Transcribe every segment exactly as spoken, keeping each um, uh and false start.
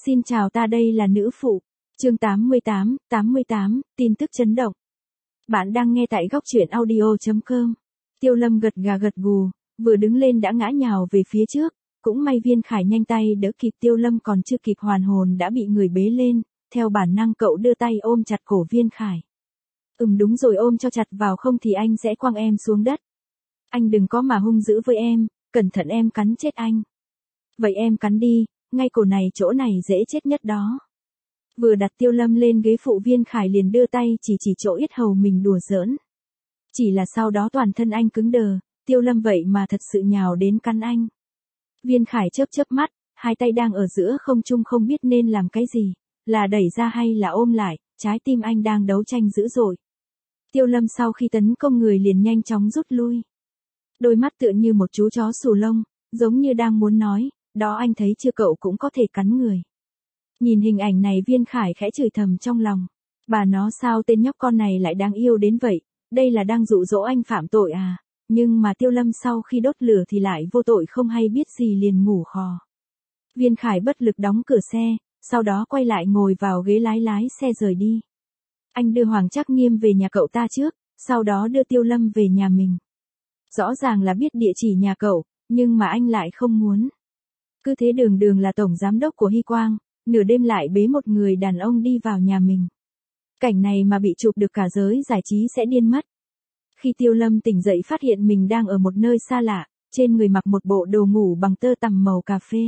Xin chào, ta đây là nữ phụ. Chương tám mươi tám, tám mươi tám, tin tức chấn động. Bạn đang nghe tại góc truyện audio chấm com. Tiêu Lâm gật gà gật gù, vừa đứng lên đã ngã nhào về phía trước, cũng may Viên Khải nhanh tay đỡ kịp. Tiêu Lâm còn chưa kịp hoàn hồn đã bị người bế lên, theo bản năng cậu đưa tay ôm chặt cổ Viên Khải. Ừm đúng rồi, ôm cho chặt vào không thì anh sẽ quăng em xuống đất. Anh đừng có mà hung dữ với em, cẩn thận em cắn chết anh. Vậy em cắn đi, ngay cổ này chỗ này dễ chết nhất đó. Vừa đặt Tiêu Lâm lên ghế phụ, Viên Khải liền đưa tay chỉ chỉ chỗ yết hầu mình đùa giỡn. Chỉ là sau đó toàn thân anh cứng đờ, Tiêu Lâm vậy mà thật sự nhào đến cắn anh. Viên Khải chớp chớp mắt, hai tay đang ở giữa không trung không biết nên làm cái gì, là đẩy ra hay là ôm lại, trái tim anh đang đấu tranh dữ dội. Tiêu Lâm sau khi tấn công người liền nhanh chóng rút lui. Đôi mắt tựa như một chú chó xù lông, giống như đang muốn nói, đó anh thấy chưa, cậu cũng có thể cắn người. Nhìn hình ảnh này, Viên Khải khẽ chửi thầm trong lòng. Bà nó, sao tên nhóc con này lại đáng yêu đến vậy, đây là đang dụ dỗ anh phạm tội à. Nhưng mà Tiêu Lâm sau khi đốt lửa thì lại vô tội không hay biết gì liền ngủ khò. Viên Khải bất lực đóng cửa xe, sau đó quay lại ngồi vào ghế lái lái xe rời đi. Anh đưa Hoàng Trác Nghiêm về nhà cậu ta trước, sau đó đưa Tiêu Lâm về nhà mình. Rõ ràng là biết địa chỉ nhà cậu, nhưng mà anh lại không muốn. Cứ thế đường đường là tổng giám đốc của Hy Quang, nửa đêm lại bế một người đàn ông đi vào nhà mình. Cảnh này mà bị chụp được cả giới giải trí sẽ điên mất. Khi Tiêu Lâm tỉnh dậy phát hiện mình đang ở một nơi xa lạ, trên người mặc một bộ đồ ngủ bằng tơ tằm màu cà phê.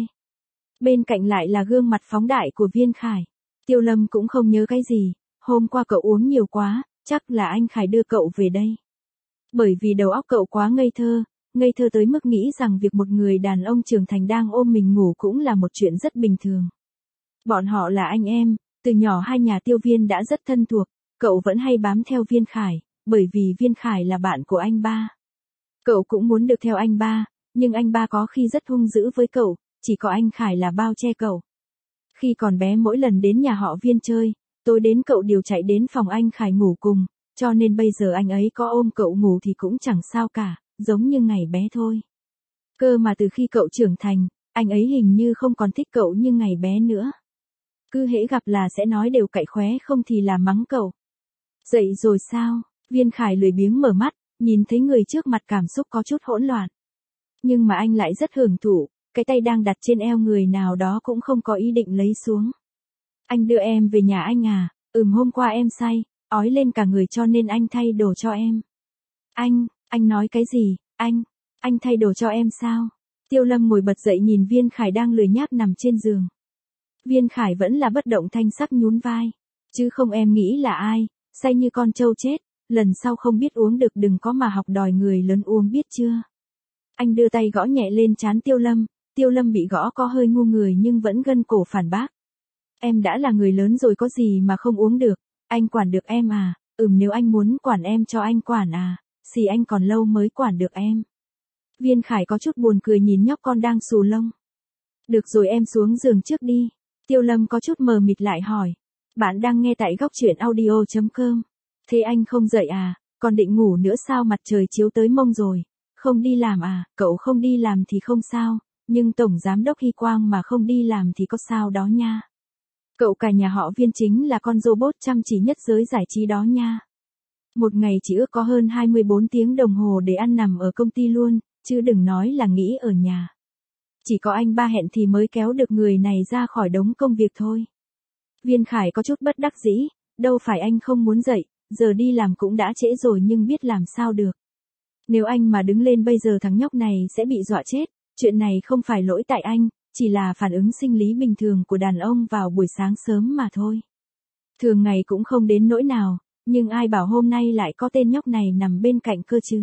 Bên cạnh lại là gương mặt phóng đại của Viên Khải. Tiêu Lâm cũng không nhớ cái gì, hôm qua cậu uống nhiều quá, chắc là anh Khải đưa cậu về đây. Bởi vì đầu óc cậu quá ngây thơ, ngây thơ tới mức nghĩ rằng việc một người đàn ông trưởng thành đang ôm mình ngủ cũng là một chuyện rất bình thường. Bọn họ là anh em, từ nhỏ hai nhà Tiêu Viên đã rất thân thuộc, cậu vẫn hay bám theo Viên Khải, bởi vì Viên Khải là bạn của anh ba. Cậu cũng muốn được theo anh ba, nhưng anh ba có khi rất hung dữ với cậu, chỉ có anh Khải là bao che cậu. Khi còn bé mỗi lần đến nhà họ Viên chơi, tối đến cậu đều chạy đến phòng anh Khải ngủ cùng, cho nên bây giờ anh ấy có ôm cậu ngủ thì cũng chẳng sao cả, giống như ngày bé thôi. Cơ mà từ khi cậu trưởng thành, anh ấy hình như không còn thích cậu như ngày bé nữa. Cứ hễ gặp là sẽ nói đều cậy khóe, không thì là mắng cậu. Dậy rồi sao? Viên Khải lười biếng mở mắt, nhìn thấy người trước mặt cảm xúc có chút hỗn loạn. Nhưng mà anh lại rất hưởng thụ, cái tay đang đặt trên eo người nào đó cũng không có ý định lấy xuống. Anh đưa em về nhà anh à? Ừm, hôm qua em say, ói lên cả người cho nên anh thay đồ cho em. Anh, anh nói cái gì? Anh, anh thay đồ cho em sao? Tiêu Lâm ngồi bật dậy nhìn Viên Khải đang lười nhác nằm trên giường. Viên Khải vẫn là bất động thanh sắc nhún vai. Chứ không, em nghĩ là ai, say như con trâu chết, lần sau không biết uống được đừng có mà học đòi người lớn uống biết chưa. Anh đưa tay gõ nhẹ lên trán Tiêu Lâm, Tiêu Lâm bị gõ có hơi ngu người nhưng vẫn gân cổ phản bác. Em đã là người lớn rồi có gì mà không uống được, anh quản được em à? Ừm, nếu anh muốn quản em cho anh quản à, xì anh còn lâu mới quản được em. Viên Khải có chút buồn cười nhìn nhóc con đang xù lông. Được rồi, em xuống giường trước đi. Tiêu Lâm có chút mờ mịt lại hỏi. Bạn đang nghe tại góc truyện audio chấm com. Thế anh không dậy à, còn định ngủ nữa sao, mặt trời chiếu tới mông rồi. Không đi làm à? Cậu không đi làm thì không sao, nhưng tổng giám đốc Hy Quang mà không đi làm thì có sao đó nha. Cậu cả nhà họ Viên chính là con robot chăm chỉ nhất giới giải trí đó nha. Một ngày chỉ ước có hơn hai mươi bốn tiếng đồng hồ để ăn nằm ở công ty luôn, chứ đừng nói là nghỉ ở nhà. Chỉ có anh ba hẹn thì mới kéo được người này ra khỏi đống công việc thôi. Viên Khải có chút bất đắc dĩ, đâu phải anh không muốn dậy, giờ đi làm cũng đã trễ rồi nhưng biết làm sao được. Nếu anh mà đứng lên bây giờ thằng nhóc này sẽ bị dọa chết, chuyện này không phải lỗi tại anh, chỉ là phản ứng sinh lý bình thường của đàn ông vào buổi sáng sớm mà thôi. Thường ngày cũng không đến nỗi nào, nhưng ai bảo hôm nay lại có tên nhóc này nằm bên cạnh cơ chứ.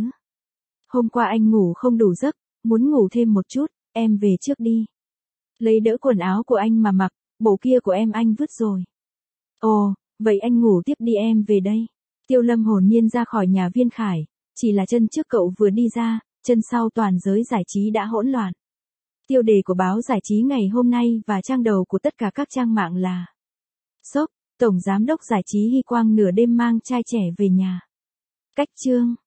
Hôm qua anh ngủ không đủ giấc, muốn ngủ thêm một chút, em về trước đi. Lấy đỡ quần áo của anh mà mặc, bộ kia của em anh vứt rồi. Ồ, vậy anh ngủ tiếp đi, em về đây. Tiêu Lâm hồn nhiên ra khỏi nhà Viên Khải, chỉ là chân trước cậu vừa đi ra, chân sau toàn giới giải trí đã hỗn loạn. Tiêu đề của báo giải trí ngày hôm nay và trang đầu của tất cả các trang mạng là Sốc, tổng giám đốc giải trí Hy Quang nửa đêm mang trai trẻ về nhà. Cách chương